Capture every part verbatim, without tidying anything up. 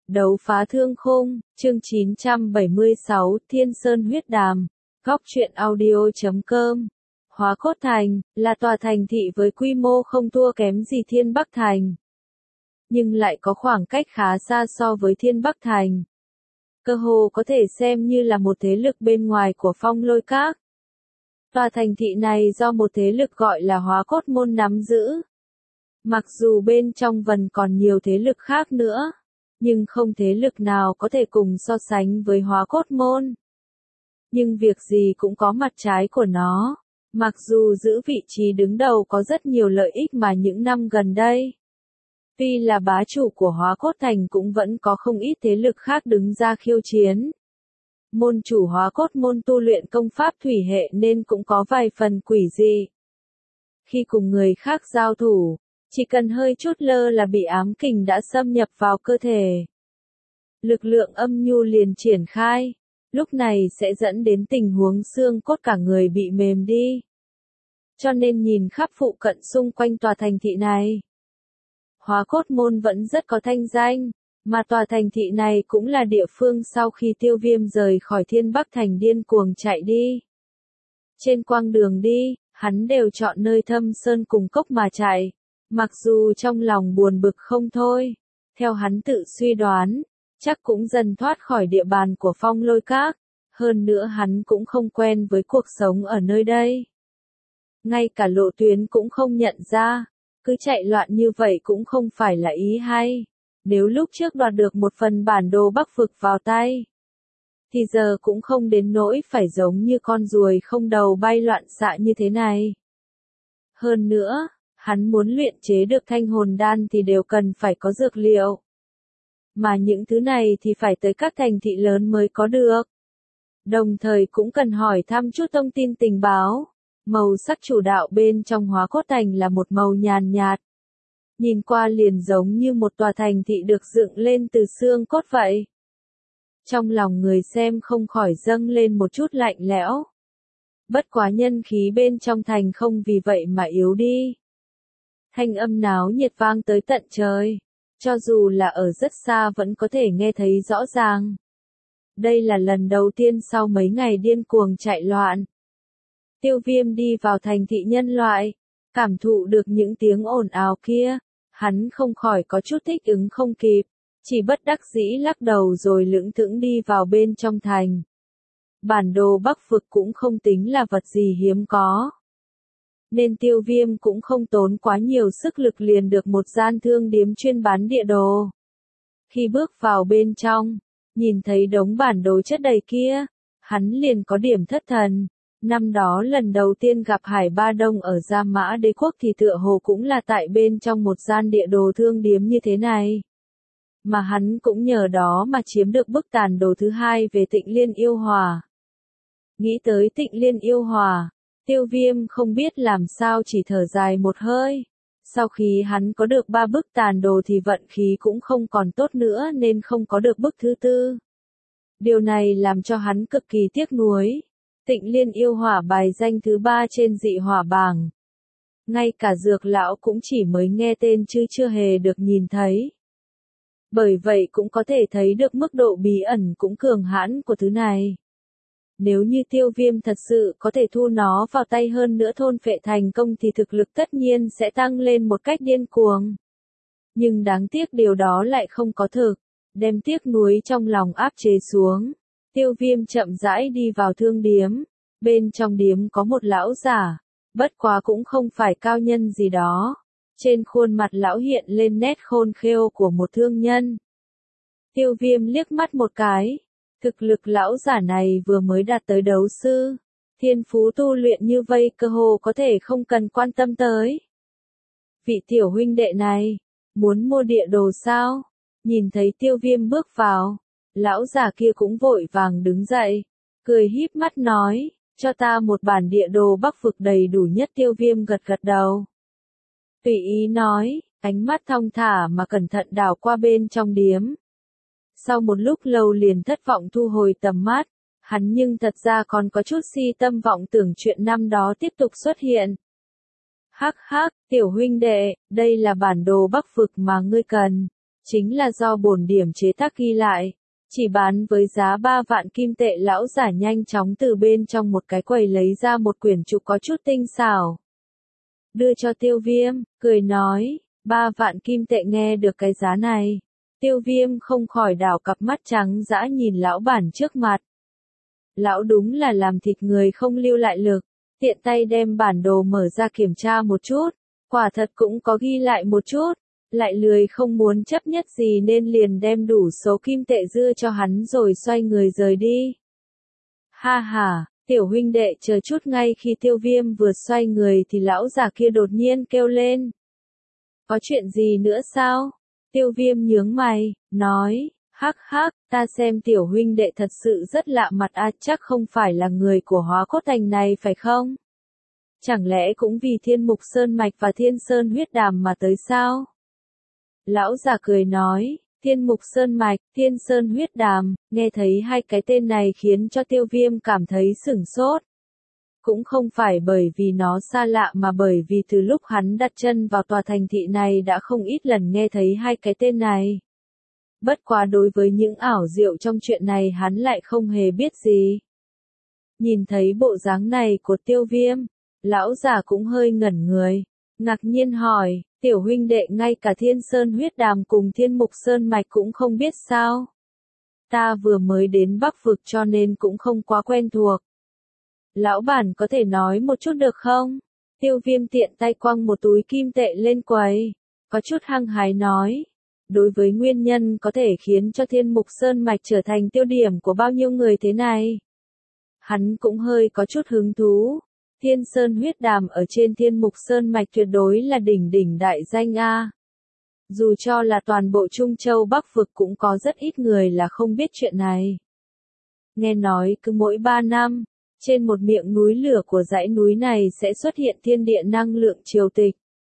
Đấu phá thương khung, chương chín trăm bảy mươi sáu, Thiên Sơn huyết đàm, góc truyện audio chấm com. Hóa Cốt Thành, là tòa thành thị với quy mô không thua kém gì Thiên Bắc Thành. Nhưng lại có khoảng cách khá xa so với Thiên Bắc Thành. Cơ hồ có thể xem như là một thế lực bên ngoài của Phong Lôi Các. Tòa thành thị này do một thế lực gọi là Hóa Cốt Môn nắm giữ. Mặc dù bên trong vần còn nhiều thế lực khác nữa, nhưng không thế lực nào có thể cùng so sánh với Hóa Cốt Môn. Nhưng việc gì cũng có mặt trái của nó. Mặc dù giữ vị trí đứng đầu có rất nhiều lợi ích mà những năm gần đây, tuy là bá chủ của Hóa Cốt Thành cũng vẫn có không ít thế lực khác đứng ra khiêu chiến. Môn chủ Hóa Cốt Môn tu luyện công pháp thủy hệ nên cũng có vài phần quỷ dị. Khi cùng người khác giao thủ, chỉ cần hơi chút lơ là bị ám kình đã xâm nhập vào cơ thể. Lực lượng âm nhu liền triển khai, lúc này sẽ dẫn đến tình huống xương cốt cả người bị mềm đi. Cho nên nhìn khắp phụ cận xung quanh tòa thành thị này, Hóa Cốt Môn vẫn rất có thanh danh, mà tòa thành thị này cũng là địa phương sau khi Tiêu Viêm rời khỏi Thiên Bắc Thành điên cuồng chạy đi. Trên quãng đường đi, hắn đều chọn nơi thâm sơn cùng cốc mà chạy. Mặc dù trong lòng buồn bực không thôi, theo hắn tự suy đoán, chắc cũng dần thoát khỏi địa bàn của Phong Lôi Các, hơn nữa hắn cũng không quen với cuộc sống ở nơi đây. Ngay cả lộ tuyến cũng không nhận ra, cứ chạy loạn như vậy cũng không phải là ý hay. Nếu lúc trước đoạt được một phần bản đồ Bắc Vực vào tay, thì giờ cũng không đến nỗi phải giống như con ruồi không đầu bay loạn xạ như thế này. Hơn nữa, hắn muốn luyện chế được thanh hồn đan thì đều cần phải có dược liệu. Mà những thứ này thì phải tới các thành thị lớn mới có được. Đồng thời cũng cần hỏi thăm chút thông tin tình báo. Màu sắc chủ đạo bên trong Hóa Cốt Thành là một màu nhàn nhạt. Nhìn qua liền giống như một tòa thành thị được dựng lên từ xương cốt vậy. Trong lòng người xem không khỏi dâng lên một chút lạnh lẽo. Bất quá nhân khí bên trong thành không vì vậy mà yếu đi. Thanh âm náo nhiệt vang tới tận trời, cho dù là ở rất xa vẫn có thể nghe thấy rõ ràng. Đây là lần đầu tiên sau mấy ngày điên cuồng chạy loạn, Tiêu Viêm đi vào thành thị nhân loại, cảm thụ được những tiếng ồn ào kia, hắn không khỏi có chút thích ứng không kịp, chỉ bất đắc dĩ lắc đầu rồi lững thững đi vào bên trong thành. Bản đồ Bắc Vực cũng không tính là vật gì hiếm có, nên Tiêu Viêm cũng không tốn quá nhiều sức lực liền được một gian thương điếm chuyên bán địa đồ. Khi bước vào bên trong, nhìn thấy đống bản đồ chất đầy kia, hắn liền có điểm thất thần. Năm đó lần đầu tiên gặp Hải Ba Đông ở Gia Mã Đế Quốc thì tựa hồ cũng là tại bên trong một gian địa đồ thương điếm như thế này. Mà hắn cũng nhờ đó mà chiếm được bức tàn đồ thứ hai về Tịnh Liên Yêu Hòa. Nghĩ tới Tịnh Liên Yêu Hòa, Tiêu Viêm không biết làm sao chỉ thở dài một hơi. Sau khi hắn có được ba bức tàn đồ thì vận khí cũng không còn tốt nữa nên không có được bức thứ tư. Điều này làm cho hắn cực kỳ tiếc nuối. Tịnh Liên Yêu Hỏa bài danh thứ ba trên dị hỏa bảng. Ngay cả Dược lão cũng chỉ mới nghe tên chứ chưa hề được nhìn thấy. Bởi vậy cũng có thể thấy được mức độ bí ẩn cũng cường hãn của thứ này. Nếu như Tiêu Viêm thật sự có thể thu nó vào tay hơn nữa thôn phệ thành công thì thực lực tất nhiên sẽ tăng lên một cách điên cuồng. Nhưng đáng tiếc điều đó lại không có thực, đem tiếc nuối trong lòng áp chế xuống. Tiêu Viêm chậm rãi đi vào thương điếm, bên trong điếm có một lão giả, bất quá cũng không phải cao nhân gì đó. Trên khuôn mặt lão hiện lên nét khôn khêu của một thương nhân. Tiêu Viêm liếc mắt một cái. Thực lực lão giả này vừa mới đạt tới đấu sư, thiên phú tu luyện như vây cơ hồ có thể không cần quan tâm tới. Vị tiểu huynh đệ này, muốn mua địa đồ sao? Nhìn thấy Tiêu Viêm bước vào, lão già kia cũng vội vàng đứng dậy, cười híp mắt nói, cho ta một bản địa đồ Bắc Vực đầy đủ nhất. Tiêu Viêm gật gật đầu. Tùy ý nói, ánh mắt thong thả mà cẩn thận đảo qua bên trong điếm. Sau một lúc lâu liền thất vọng thu hồi tầm mắt, hắn nhưng thật ra còn có chút si tâm vọng tưởng chuyện năm đó tiếp tục xuất hiện. Hắc hắc, tiểu huynh đệ, đây là bản đồ Bắc Vực mà ngươi cần. chính là do bổn điểm chế tác ghi lại. Chỉ bán với giá ba vạn kim tệ. Lão giả nhanh chóng từ bên trong một cái quầy lấy ra một quyển trục có chút tinh xảo. Đưa cho Tiêu Viêm, cười nói, ba vạn kim tệ. Nghe được cái giá này, Tiêu Viêm không khỏi đảo cặp mắt trắng dã nhìn lão bản trước mặt. Lão đúng là làm thịt người không lưu lại lực, tiện tay đem bản đồ mở ra kiểm tra một chút, quả thật cũng có ghi lại một chút, lại lười không muốn chấp nhất gì nên liền đem đủ số kim tệ dưa cho hắn rồi xoay người rời đi. Ha ha, tiểu huynh đệ chờ chút. Ngay khi Tiêu Viêm vừa xoay người thì lão già kia đột nhiên kêu lên. Có chuyện gì nữa sao? Tiêu Viêm nhướng mày, nói, hắc hắc, ta xem tiểu huynh đệ thật sự rất lạ mặt a, chắc không phải là người của Hóa Cốt Thành này phải không? Chẳng lẽ cũng vì Thiên Mục Sơn Mạch và Thiên Sơn Huyết Đàm mà tới sao? Lão già cười nói, Thiên Mục Sơn Mạch, Thiên Sơn Huyết Đàm, nghe thấy hai cái tên này khiến cho Tiêu Viêm cảm thấy sửng sốt. Cũng không phải bởi vì nó xa lạ mà bởi vì từ lúc hắn đặt chân vào tòa thành thị này đã không ít lần nghe thấy hai cái tên này. Bất quá đối với những ảo diệu trong chuyện này hắn lại không hề biết gì. Nhìn thấy bộ dáng này của Tiêu Viêm, lão già cũng hơi ngẩn người, ngạc nhiên hỏi, tiểu huynh đệ ngay cả Thiên Sơn Huyết Đàm cùng Thiên Mục Sơn Mạch cũng không biết sao? Ta vừa mới đến Bắc Vực cho nên cũng không quá quen thuộc. Lão bản có thể nói một chút được không? Tiêu Viêm tiện tay quăng một túi kim tệ lên quầy, có chút hăng hái nói. Đối với nguyên nhân có thể khiến cho Thiên Mục Sơn Mạch trở thành tiêu điểm của bao nhiêu người thế này, hắn cũng hơi có chút hứng thú. Thiên Sơn Huyết Đàm ở trên Thiên Mục Sơn Mạch tuyệt đối là đỉnh đỉnh đại danh a. Dù cho là toàn bộ Trung Châu Bắc Vực cũng có rất ít người là không biết chuyện này. Nghe nói cứ mỗi ba năm, trên một miệng núi lửa của dãy núi này sẽ xuất hiện thiên địa năng lượng triều tịch.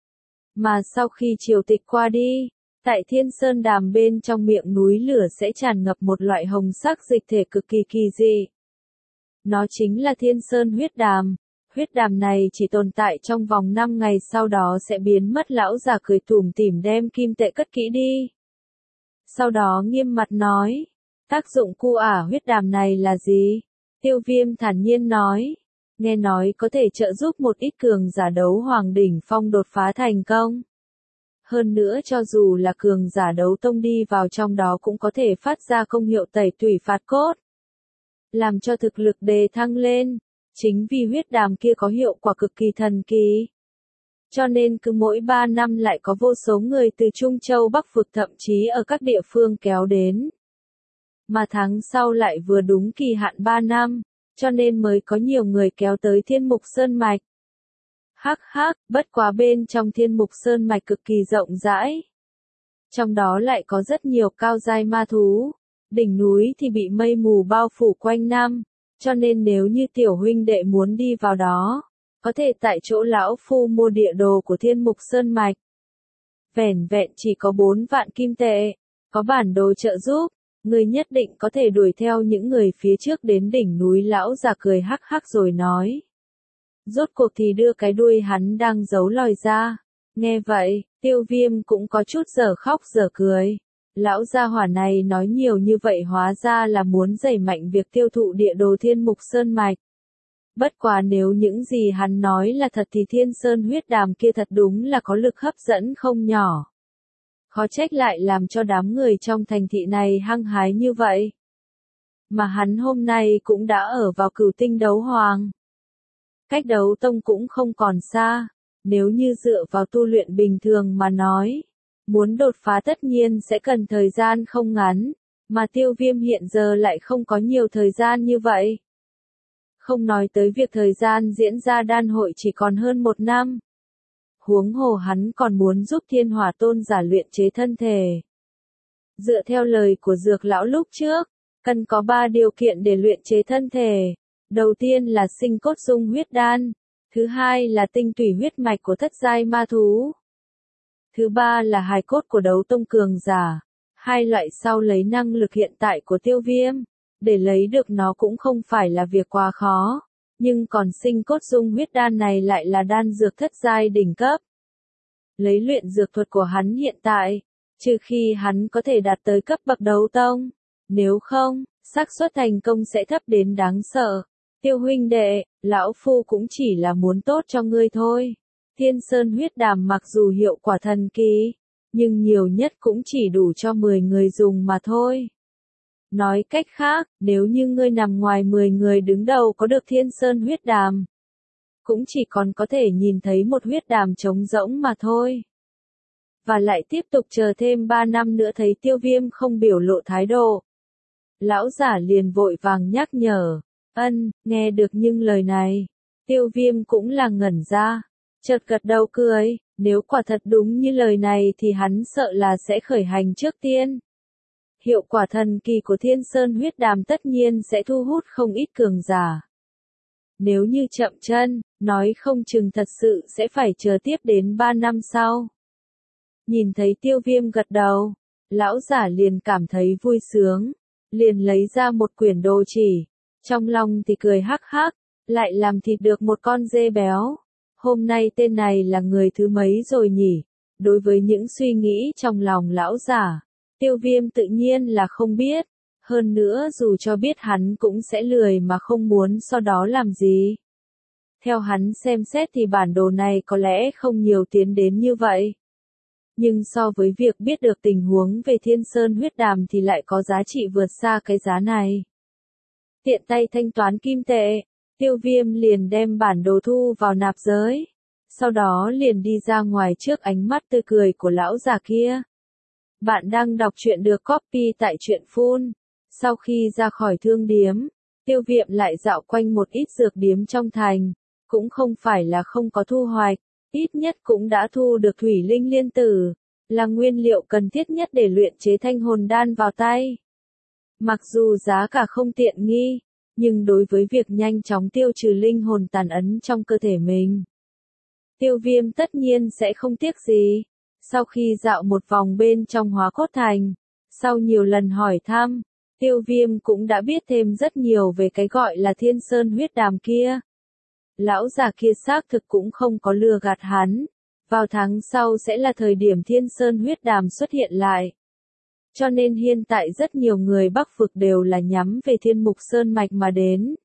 Mà sau khi triều tịch qua đi, tại Thiên Sơn Đàm bên trong miệng núi lửa sẽ tràn ngập một loại hồng sắc dịch thể cực kỳ kỳ dị. Nó chính là Thiên Sơn Huyết Đàm. Huyết đàm này chỉ tồn tại trong vòng năm ngày sau đó sẽ biến mất. Lão già cười tủm tỉm đem kim tệ cất kỹ đi. Sau đó nghiêm mặt nói, tác dụng cu ả huyết đàm này là gì? Tiêu Viêm thản nhiên nói, nghe nói có thể trợ giúp một ít cường giả đấu hoàng đỉnh phong đột phá thành công. Hơn nữa cho dù là cường giả đấu tông đi vào trong đó cũng có thể phát ra công hiệu tẩy tủy phạt cốt, làm cho thực lực đề thăng lên. Chính vì huyết đàm kia có hiệu quả cực kỳ thần kỳ, cho nên cứ mỗi ba năm lại có vô số người từ Trung Châu Bắc Vực thậm chí ở các địa phương kéo đến. Mà tháng sau lại vừa đúng kỳ hạn ba năm, cho nên mới có nhiều người kéo tới Thiên Mục Sơn Mạch. Hắc hắc, bất quá bên trong Thiên Mục Sơn Mạch cực kỳ rộng rãi. Trong đó lại có rất nhiều cao giai ma thú, đỉnh núi thì bị mây mù bao phủ quanh năm. Cho nên nếu như tiểu huynh đệ muốn đi vào đó, có thể tại chỗ lão phu mua địa đồ của Thiên Mục Sơn Mạch. Vẻn vẹn chỉ có bốn vạn kim tệ, có bản đồ trợ giúp, người nhất định có thể đuổi theo những người phía trước đến đỉnh núi. Lão già cười hắc hắc rồi nói. Rốt cuộc thì đưa cái đuôi hắn đang giấu lòi ra. Nghe vậy, Tiêu Viêm cũng có chút dở khóc dở cười. Lão gia hỏa này nói nhiều như vậy hóa ra là muốn đẩy mạnh việc tiêu thụ địa đồ Thiên Mục Sơn Mạch. Bất quá nếu những gì hắn nói là thật thì Thiên Sơn Huyết Đàm kia thật đúng là có lực hấp dẫn không nhỏ. Khó trách lại làm cho đám người trong thành thị này hăng hái như vậy. Mà hắn hôm nay cũng đã ở vào Cửu Tinh Đấu Hoàng. Cách đấu tông cũng không còn xa, nếu như dựa vào tu luyện bình thường mà nói, muốn đột phá tất nhiên sẽ cần thời gian không ngắn, mà Tiêu Viêm hiện giờ lại không có nhiều thời gian như vậy. Không nói tới việc thời gian diễn ra đan hội chỉ còn hơn một năm. Huống hồ hắn còn muốn giúp Thiên Hỏa Tôn giả luyện chế thân thể. Dựa theo lời của Dược lão lúc trước, cần có ba điều kiện để luyện chế thân thể. Đầu tiên là sinh cốt dung huyết đan, thứ hai là tinh tủy huyết mạch của thất giai ma thú. Thứ ba là hài cốt của đấu tông cường giả. Hai loại sau lấy năng lực hiện tại của Tiêu Viêm, để lấy được nó cũng không phải là việc quá khó, nhưng còn sinh cốt dung huyết đan này lại là đan dược thất giai đỉnh cấp. Lấy luyện dược thuật của hắn hiện tại, Trừ khi hắn có thể đạt tới cấp bậc đấu tông. Nếu không, xác suất thành công sẽ thấp đến đáng sợ. Tiêu huynh đệ, lão phu cũng chỉ là muốn tốt cho ngươi thôi. Thiên Sơn huyết đàm mặc dù hiệu quả thần kỳ, nhưng nhiều nhất cũng chỉ đủ cho mười người dùng mà thôi. Nói cách khác, nếu như ngươi nằm ngoài mười người đứng đầu có được Thiên Sơn huyết đàm, cũng chỉ còn có thể nhìn thấy một huyết đàm trống rỗng mà thôi. Và lại tiếp tục chờ thêm ba năm nữa thấy Tiêu Viêm không biểu lộ thái độ. Lão giả liền vội vàng nhắc nhở, ân, nghe được những lời này. Tiêu Viêm cũng là ngẩn ra, chợt gật đầu cười, nếu quả thật đúng như lời này thì hắn sợ là sẽ khởi hành trước tiên. Hiệu quả thần kỳ của Thiên Sơn huyết đàm tất nhiên sẽ thu hút không ít cường giả. Nếu như chậm chân, nói không chừng thật sự sẽ phải chờ tiếp đến ba năm sau. Nhìn thấy Tiêu Viêm gật đầu, lão giả liền cảm thấy vui sướng, liền lấy ra một quyển đồ chỉ, trong lòng thì cười hắc hắc, lại làm thịt được một con dê béo. Hôm nay tên này là người thứ mấy rồi nhỉ? Đối với những suy nghĩ trong lòng lão giả, Tiêu Viêm tự nhiên là không biết, hơn nữa dù cho biết hắn cũng sẽ lười mà không muốn sau đó làm gì. Theo hắn xem xét thì bản đồ này có lẽ không nhiều tiến đến như vậy. Nhưng so với việc biết được tình huống về Thiên Sơn huyết đàm thì lại có giá trị vượt xa cái giá này. Tiện tay thanh toán kim tệ, Tiêu Viêm liền đem bản đồ thu vào nạp giới. Sau đó liền đi ra ngoài trước ánh mắt tươi cười của lão già kia. Bạn đang đọc truyện được copy tại truyện phun. Sau khi ra khỏi thương điếm, Tiêu Viêm lại dạo quanh một ít dược điếm trong thành. Cũng không phải là không có thu hoạch, ít nhất cũng đã thu được thủy linh liên tử, là nguyên liệu cần thiết nhất để luyện chế thanh hồn đan vào tay. Mặc dù giá cả không tiện nghi, nhưng đối với việc nhanh chóng tiêu trừ linh hồn tàn ấn trong cơ thể mình, Tiêu Viêm tất nhiên sẽ không tiếc gì. Sau khi dạo một vòng bên trong Hóa Cốt Thành, sau nhiều lần hỏi thăm, Tiêu Viêm cũng đã biết thêm rất nhiều về cái gọi là Thiên Sơn huyết đàm kia. Lão già kia xác thực cũng không có lừa gạt hắn, vào tháng sau sẽ là thời điểm Thiên Sơn huyết đàm xuất hiện lại. Cho nên hiện tại rất nhiều người Bắc Vực đều là nhắm về Thiên Mục Sơn Mạch mà đến.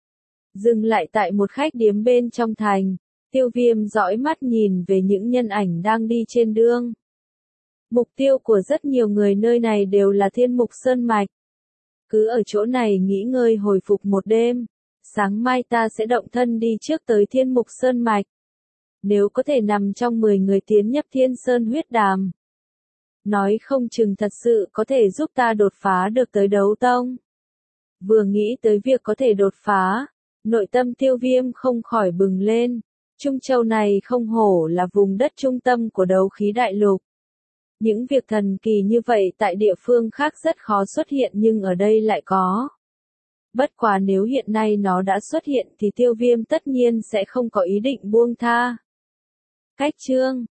Dừng lại tại một khách điếm bên trong thành, Tiêu Viêm dõi mắt nhìn về những nhân ảnh đang đi trên đường. Mục tiêu của rất nhiều người nơi này đều là Thiên Mục Sơn Mạch. Cứ ở chỗ này nghỉ ngơi hồi phục một đêm, sáng mai ta sẽ động thân đi trước tới Thiên Mục Sơn Mạch. Nếu có thể nằm trong mười người tiến nhập Thiên Sơn huyết đàm, nói không chừng thật sự có thể giúp ta đột phá được tới đấu tông. Vừa nghĩ tới việc có thể đột phá, nội tâm Tiêu Viêm không khỏi bừng lên. Trung Châu này không hổ là vùng đất trung tâm của đấu khí đại lục. Những việc thần kỳ như vậy tại địa phương khác rất khó xuất hiện nhưng ở đây lại có. Bất quá nếu hiện nay nó đã xuất hiện thì Tiêu Viêm tất nhiên sẽ không có ý định buông tha. Cách chương